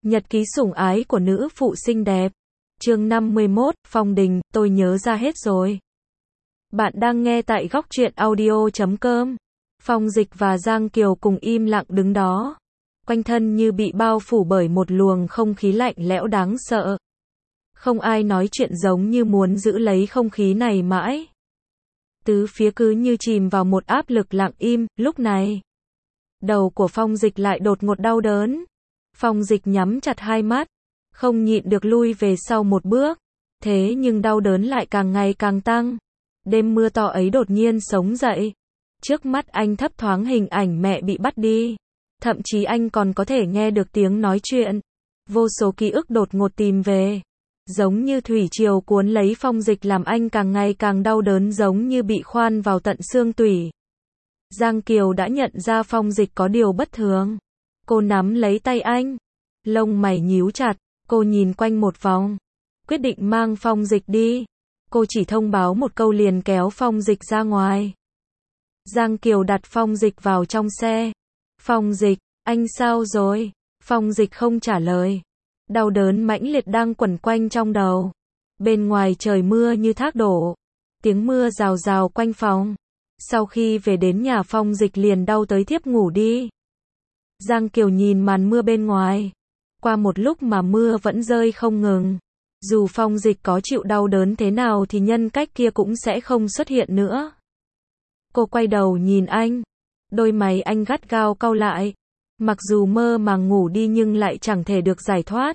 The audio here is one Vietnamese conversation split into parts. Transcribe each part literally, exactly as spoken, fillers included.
Nhật ký sủng ái của nữ phụ xinh đẹp. Chương năm mươi mốt, Phong Đình, tôi nhớ ra hết rồi. Bạn đang nghe tại góc truyện audio chấm com. Phong Dịch và Giang Kiều cùng im lặng đứng đó. Quanh thân như bị bao phủ bởi một luồng không khí lạnh lẽo đáng sợ. Không ai nói chuyện, giống như muốn giữ lấy không khí này mãi. Tứ phía cứ như chìm vào một áp lực lặng im. Lúc này, đầu của Phong Dịch lại đột ngột đau đớn. Phong Dịch nhắm chặt hai mắt, không nhịn được lui về sau một bước. Thế nhưng đau đớn lại càng ngày càng tăng. Đêm mưa to ấy đột nhiên sống dậy. Trước mắt anh thấp thoáng hình ảnh mẹ bị bắt đi. Thậm chí anh còn có thể nghe được tiếng nói chuyện. Vô số ký ức đột ngột tìm về. Giống như thủy triều cuốn lấy Phong Dịch, làm anh càng ngày càng đau đớn, giống như bị khoan vào tận xương tủy. Giang Kiều đã nhận ra Phong Dịch có điều bất thường. Cô nắm lấy tay anh. Lông mày nhíu chặt. Cô nhìn quanh một vòng. Quyết định mang Phong Dịch đi. Cô chỉ thông báo một câu liền kéo Phong Dịch ra ngoài. Giang Kiều đặt Phong Dịch vào trong xe. Phong Dịch, anh sao rồi? Phong Dịch không trả lời. Đau đớn mãnh liệt đang quẩn quanh trong đầu. Bên ngoài trời mưa như thác đổ. Tiếng mưa rào rào quanh phòng. Sau khi về đến nhà, Phong Dịch liền đau tới thiếp ngủ đi. Giang Kiều nhìn màn mưa bên ngoài. Qua một lúc mà mưa vẫn rơi không ngừng. Dù Phong Dịch có chịu đau đớn thế nào thì nhân cách kia cũng sẽ không xuất hiện nữa. Cô quay đầu nhìn anh. Đôi mày anh gắt gao cau lại. Mặc dù mơ màng ngủ đi nhưng lại chẳng thể được giải thoát.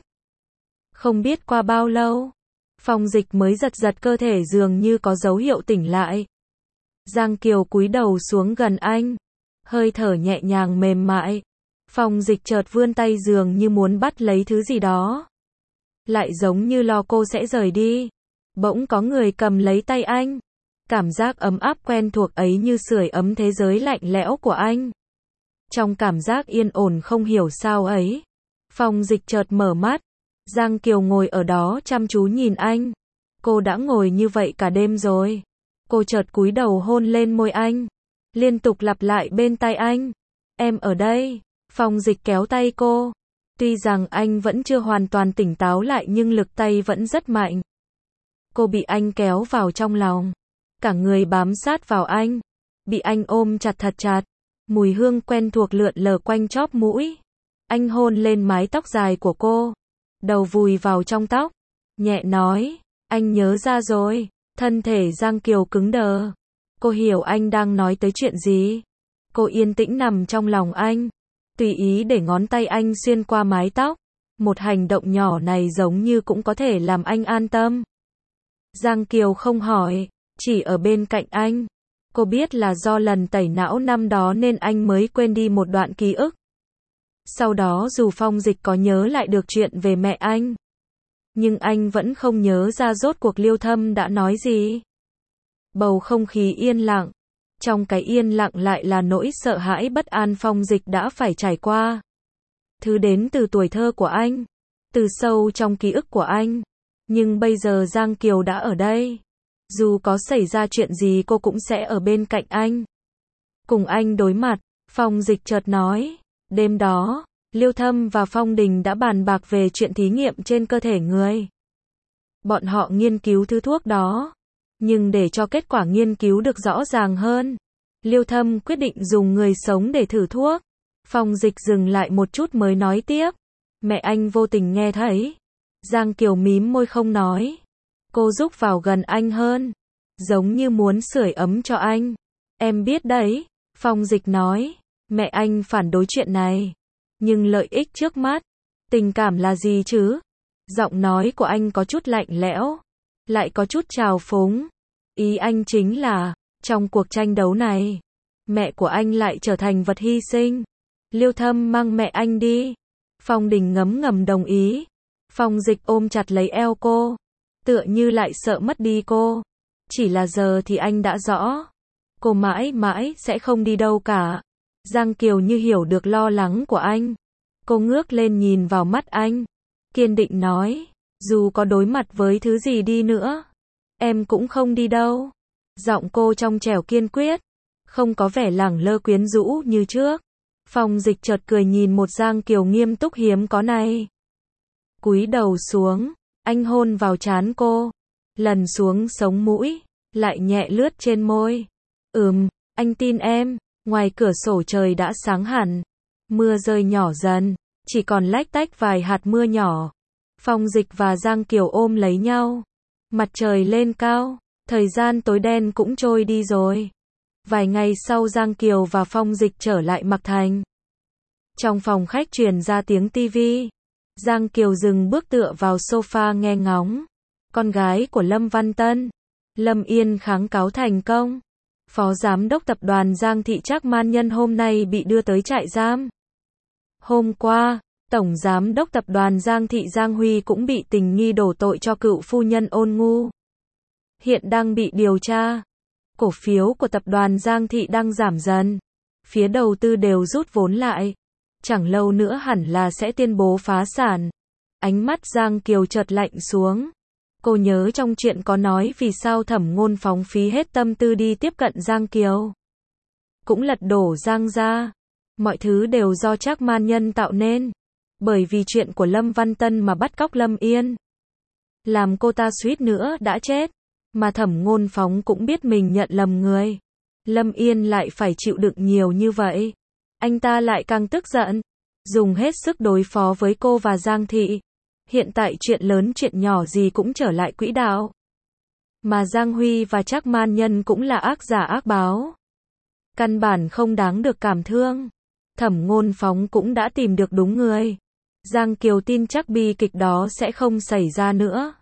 Không biết qua bao lâu, Phong Dịch mới giật giật cơ thể, dường như có dấu hiệu tỉnh lại. Giang Kiều cúi đầu xuống gần anh. Hơi thở nhẹ nhàng mềm mại. Phong Dịch chợt vươn tay, dường như muốn bắt lấy thứ gì đó. Lại giống như lo cô sẽ rời đi. Bỗng có người cầm lấy tay anh. Cảm giác ấm áp quen thuộc ấy như sưởi ấm thế giới lạnh lẽo của anh. Trong cảm giác yên ổn không hiểu sao ấy, Phong Dịch chợt mở mắt. Giang Kiều ngồi ở đó chăm chú nhìn anh. Cô đã ngồi như vậy cả đêm rồi. Cô chợt cúi đầu hôn lên môi anh. Liên tục lặp lại bên tai anh. Em ở đây. Phong Dịch kéo tay cô. Tuy rằng anh vẫn chưa hoàn toàn tỉnh táo lại nhưng lực tay vẫn rất mạnh. Cô bị anh kéo vào trong lòng. Cả người bám sát vào anh. Bị anh ôm chặt thật chặt. Mùi hương quen thuộc lượn lờ quanh chóp mũi. Anh hôn lên mái tóc dài của cô. Đầu vùi vào trong tóc. Nhẹ nói, anh nhớ ra rồi. Thân thể Giang Kiều cứng đờ. Cô hiểu anh đang nói tới chuyện gì. Cô yên tĩnh nằm trong lòng anh. Tùy ý để ngón tay anh xuyên qua mái tóc. Một hành động nhỏ này giống như cũng có thể làm anh an tâm. Giang Kiều không hỏi, chỉ ở bên cạnh anh. Cô biết là do lần tẩy não năm đó nên anh mới quên đi một đoạn ký ức. Sau đó dù Phong Dịch có nhớ lại được chuyện về mẹ anh, nhưng anh vẫn không nhớ ra rốt cuộc Liêu Thâm đã nói gì. Bầu không khí yên lặng. Trong cái yên lặng lại là nỗi sợ hãi bất an Phong Dịch đã phải trải qua. Thứ đến từ tuổi thơ của anh, từ sâu trong ký ức của anh. Nhưng bây giờ Giang Kiều đã ở đây. Dù có xảy ra chuyện gì cô cũng sẽ ở bên cạnh anh. Cùng anh đối mặt. Phong Dịch chợt nói. Đêm đó, Liêu Thâm và Phong Đình đã bàn bạc về chuyện thí nghiệm trên cơ thể người. Bọn họ nghiên cứu thứ thuốc đó. Nhưng để cho kết quả nghiên cứu được rõ ràng hơn, Liêu Thâm quyết định dùng người sống để thử thuốc. Phong Dịch dừng lại một chút mới nói tiếp. Mẹ anh vô tình nghe thấy. Giang Kiều mím môi không nói. Cô rúc vào gần anh hơn, giống như muốn sưởi ấm cho anh. Em biết đấy, Phong Dịch nói. Mẹ anh phản đối chuyện này. Nhưng lợi ích trước mắt, tình cảm là gì chứ? Giọng nói của anh có chút lạnh lẽo, lại có chút trào phúng. Ý anh chính là, trong cuộc tranh đấu này, mẹ của anh lại trở thành vật hy sinh. Liêu Thâm mang mẹ anh đi. Phong Đình ngấm ngầm đồng ý. Phong Dịch ôm chặt lấy eo cô, tựa như lại sợ mất đi cô. Chỉ là giờ thì anh đã rõ. Cô mãi mãi sẽ không đi đâu cả. Giang Kiều như hiểu được lo lắng của anh. Cô ngước lên nhìn vào mắt anh. Kiên định nói. Dù có đối mặt với thứ gì đi nữa, em cũng không đi đâu. Giọng cô trong trẻo kiên quyết. Không có vẻ lẳng lơ quyến rũ như trước. Phong Dịch chợt cười nhìn một Giang Kiều nghiêm túc hiếm có này. Cúi đầu xuống, anh hôn vào trán cô, lần xuống sống mũi, lại nhẹ lướt trên môi. Ừm, anh tin em. Ngoài cửa sổ trời đã sáng hẳn, mưa rơi nhỏ dần, chỉ còn lách tách vài hạt mưa nhỏ. Phong Dịch và Giang Kiều ôm lấy nhau. Mặt trời lên cao, thời gian tối đen cũng trôi đi rồi. Vài ngày sau Giang Kiều và Phong Dịch trở lại Mạc Thành. Trong phòng khách truyền ra tiếng tivi. Giang Kiều dừng bước tựa vào sofa nghe ngóng. Con gái của Lâm Văn Tân, Lâm Yên kháng cáo thành công. Phó giám đốc tập đoàn Giang Thị Trác Man Nhân hôm nay bị đưa tới trại giam. Hôm qua, tổng giám đốc tập đoàn Giang Thị Giang Huy cũng bị tình nghi đổ tội cho cựu phu nhân Ôn Ngu. Hiện đang bị điều tra. Cổ phiếu của tập đoàn Giang Thị đang giảm dần. Phía đầu tư đều rút vốn lại. Chẳng lâu nữa hẳn là sẽ tuyên bố phá sản. Ánh mắt Giang Kiều chợt lạnh xuống. Cô nhớ trong chuyện có nói vì sao Thẩm Ngôn phóng phí hết tâm tư đi tiếp cận Giang Kiều. Cũng lật đổ Giang gia. Mọi thứ đều do Trác Man Nhân tạo nên. Bởi vì chuyện của Lâm Văn Tân mà bắt cóc Lâm Yên. Làm cô ta suýt nữa đã chết. Mà Thẩm Ngôn phóng cũng biết mình nhận lầm người. Lâm Yên lại phải chịu đựng nhiều như vậy. Anh ta lại càng tức giận. Dùng hết sức đối phó với cô và Giang Thị. Hiện tại chuyện lớn chuyện nhỏ gì cũng trở lại quỹ đạo. Mà Giang Huy và Trác Man Nhân cũng là ác giả ác báo. Căn bản không đáng được cảm thương. Thẩm Ngôn phóng cũng đã tìm được đúng người. Giang Kiều tin chắc bi kịch đó sẽ không xảy ra nữa.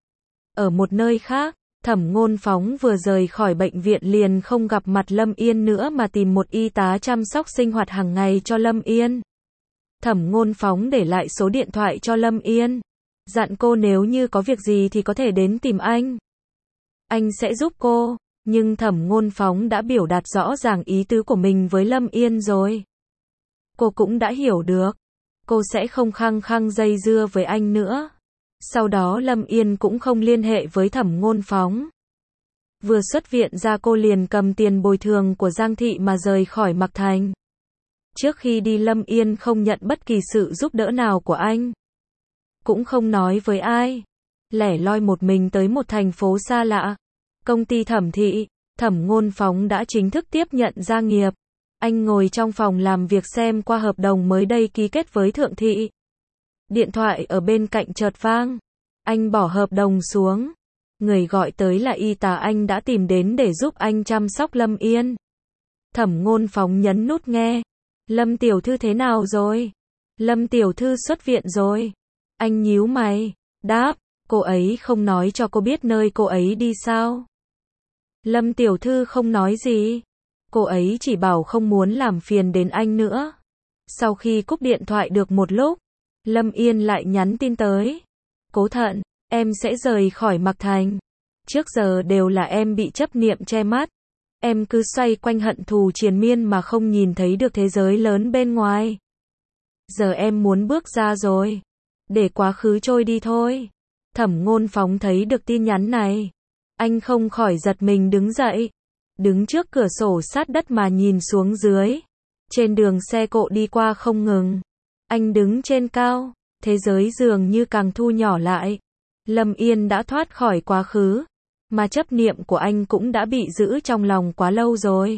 Ở một nơi khác, Thẩm Ngôn phóng vừa rời khỏi bệnh viện liền không gặp mặt Lâm Yên nữa mà tìm một y tá chăm sóc sinh hoạt hàng ngày cho Lâm Yên. Thẩm Ngôn phóng để lại số điện thoại cho Lâm Yên. Dặn cô nếu như có việc gì thì có thể đến tìm anh. Anh sẽ giúp cô. Nhưng Thẩm Ngôn phóng đã biểu đạt rõ ràng ý tứ của mình với Lâm Yên rồi. Cô cũng đã hiểu được. Cô sẽ không khăng khăng dây dưa với anh nữa. Sau đó Lâm Yên cũng không liên hệ với Thẩm Ngôn phóng. Vừa xuất viện ra cô liền cầm tiền bồi thường của Giang Thị mà rời khỏi Mạc Thành. Trước khi đi Lâm Yên không nhận bất kỳ sự giúp đỡ nào của anh. Cũng không nói với ai. Lẻ loi một mình tới một thành phố xa lạ. Công ty Thẩm Thị, Thẩm Ngôn phóng đã chính thức tiếp nhận gia nghiệp. Anh ngồi trong phòng làm việc xem qua hợp đồng mới đây ký kết với Thượng Thị. Điện thoại ở bên cạnh chợt vang. Anh bỏ hợp đồng xuống. Người gọi tới là y tá anh đã tìm đến để giúp anh chăm sóc Lâm Yên. Thẩm Ngôn phóng nhấn nút nghe. Lâm tiểu thư thế nào rồi? Lâm tiểu thư xuất viện rồi. Anh nhíu mày, đáp, cô ấy không nói cho cô biết nơi cô ấy đi sao? Lâm tiểu thư không nói gì. Cô ấy chỉ bảo không muốn làm phiền đến anh nữa. Sau khi cúp điện thoại được một lúc, Lâm Yên lại nhắn tin tới. Cố Thận, em sẽ rời khỏi Mạc Thành. Trước giờ đều là em bị chấp niệm che mắt. Em cứ xoay quanh hận thù triền miên mà không nhìn thấy được thế giới lớn bên ngoài. Giờ em muốn bước ra rồi. Để quá khứ trôi đi thôi. Thẩm Ngôn phóng thấy được tin nhắn này. Anh không khỏi giật mình đứng dậy. Đứng trước cửa sổ sát đất mà nhìn xuống dưới. Trên đường xe cộ đi qua không ngừng. Anh đứng trên cao. Thế giới dường như càng thu nhỏ lại. Lâm Yên đã thoát khỏi quá khứ. Mà chấp niệm của anh cũng đã bị giữ trong lòng quá lâu rồi.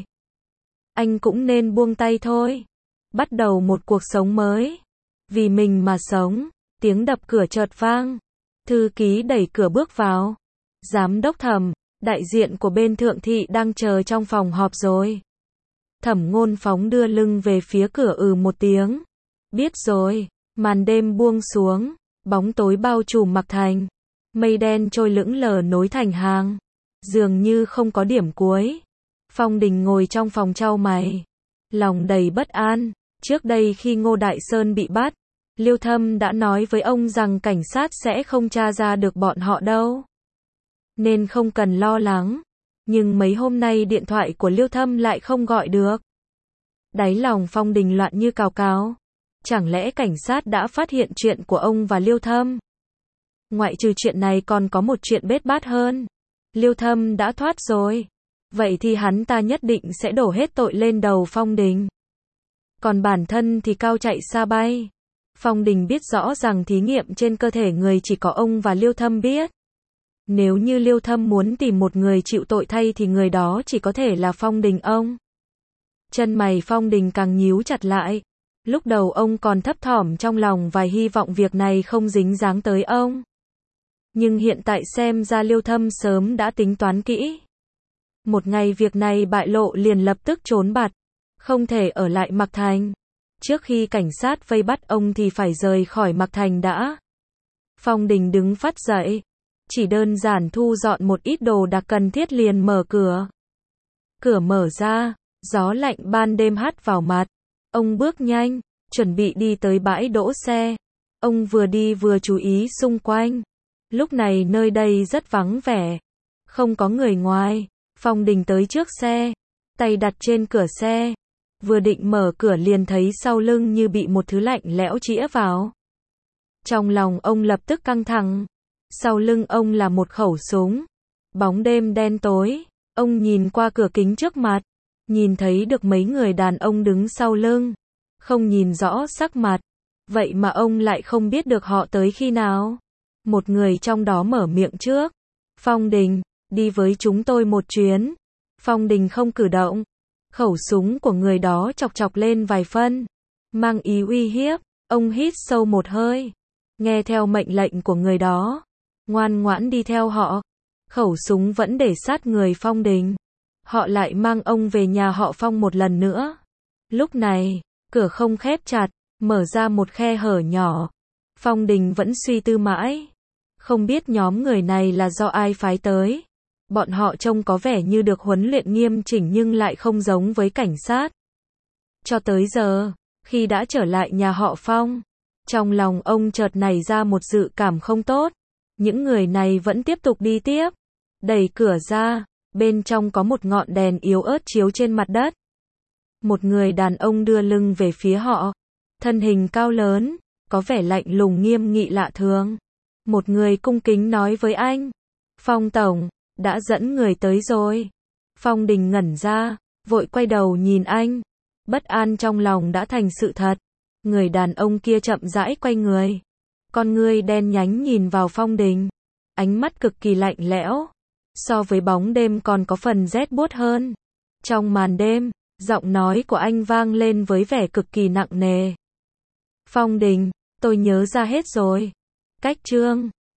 Anh cũng nên buông tay thôi. Bắt đầu một cuộc sống mới. Vì mình mà sống. Tiếng đập cửa chợt vang. Thư ký đẩy cửa bước vào. Giám đốc Thẩm, đại diện của bên Thượng Thị đang chờ trong phòng họp rồi. Thẩm Ngôn phóng đưa lưng về phía cửa ừ một tiếng. Biết rồi. Màn đêm buông xuống. Bóng tối bao trùm Mạc Thành. Mây đen trôi lững lờ nối thành hàng. Dường như không có điểm cuối. Phong Đình ngồi trong phòng chau mày. Lòng đầy bất an. Trước đây khi Ngô Đại Sơn bị bắt, Liêu Thâm đã nói với ông rằng cảnh sát sẽ không tra ra được bọn họ đâu. Nên không cần lo lắng. Nhưng mấy hôm nay điện thoại của Liêu Thâm lại không gọi được. Đáy lòng Phong Đình loạn như cào cào. Chẳng lẽ cảnh sát đã phát hiện chuyện của ông và Liêu Thâm? Ngoại trừ chuyện này còn có một chuyện bết bát hơn. Liêu Thâm đã thoát rồi. Vậy thì hắn ta nhất định sẽ đổ hết tội lên đầu Phong Đình. Còn bản thân thì cao chạy xa bay. Phong Đình biết rõ rằng thí nghiệm trên cơ thể người chỉ có ông và Liêu Thâm biết. Nếu như Liêu Thâm muốn tìm một người chịu tội thay thì người đó chỉ có thể là Phong Đình ông. Chân mày Phong Đình càng nhíu chặt lại. Lúc đầu ông còn thấp thỏm trong lòng và hy vọng việc này không dính dáng tới ông. Nhưng hiện tại xem ra Liêu Thâm sớm đã tính toán kỹ. Một ngày việc này bại lộ liền lập tức trốn bạt. Không thể ở lại Mạc Thành. Trước khi cảnh sát vây bắt ông thì phải rời khỏi Mạc Thành đã. Phong Đình đứng phắt dậy. Chỉ đơn giản thu dọn một ít đồ đạc cần thiết liền mở cửa. Cửa mở ra, gió lạnh ban đêm hắt vào mặt. Ông bước nhanh, chuẩn bị đi tới bãi đỗ xe. Ông vừa đi vừa chú ý xung quanh. Lúc này nơi đây rất vắng vẻ. Không có người ngoài. Phong Đình tới trước xe. Tay đặt trên cửa xe. Vừa định mở cửa liền thấy sau lưng như bị một thứ lạnh lẽo chĩa vào. Trong lòng ông lập tức căng thẳng. Sau lưng ông là một khẩu súng. Bóng đêm đen tối. Ông nhìn qua cửa kính trước mặt. Nhìn thấy được mấy người đàn ông đứng sau lưng. Không nhìn rõ sắc mặt. Vậy mà ông lại không biết được họ tới khi nào. Một người trong đó mở miệng trước. Phong Đình, đi với chúng tôi một chuyến. Phong Đình không cử động. Khẩu súng của người đó chọc chọc lên vài phân. Mang ý uy hiếp. Ông hít sâu một hơi. Nghe theo mệnh lệnh của người đó. Ngoan ngoãn đi theo họ. Khẩu súng vẫn để sát người Phong Đình. Họ lại mang ông về nhà họ Phong một lần nữa. Lúc này, cửa không khép chặt, mở ra một khe hở nhỏ. Phong Đình vẫn suy tư mãi. Không biết nhóm người này là do ai phái tới. Bọn họ trông có vẻ như được huấn luyện nghiêm chỉnh nhưng lại không giống với cảnh sát. Cho tới giờ, khi đã trở lại nhà họ Phong, trong lòng ông chợt nảy ra một dự cảm không tốt. Những người này vẫn tiếp tục đi tiếp. Đẩy cửa ra, bên trong có một ngọn đèn yếu ớt chiếu trên mặt đất. Một người đàn ông đưa lưng về phía họ. Thân hình cao lớn, có vẻ lạnh lùng nghiêm nghị lạ thường. Một người cung kính nói với anh. Phong Tổng, đã dẫn người tới rồi. Phong Đình ngẩn ra, vội quay đầu nhìn anh. Bất an trong lòng đã thành sự thật. Người đàn ông kia chậm rãi quay người. Con ngươi đen nhánh nhìn vào Phong Đình. Ánh mắt cực kỳ lạnh lẽo. So với bóng đêm còn có phần rét buốt hơn. Trong màn đêm, giọng nói của anh vang lên với vẻ cực kỳ nặng nề. Phong Đình, tôi nhớ ra hết rồi. Cách chương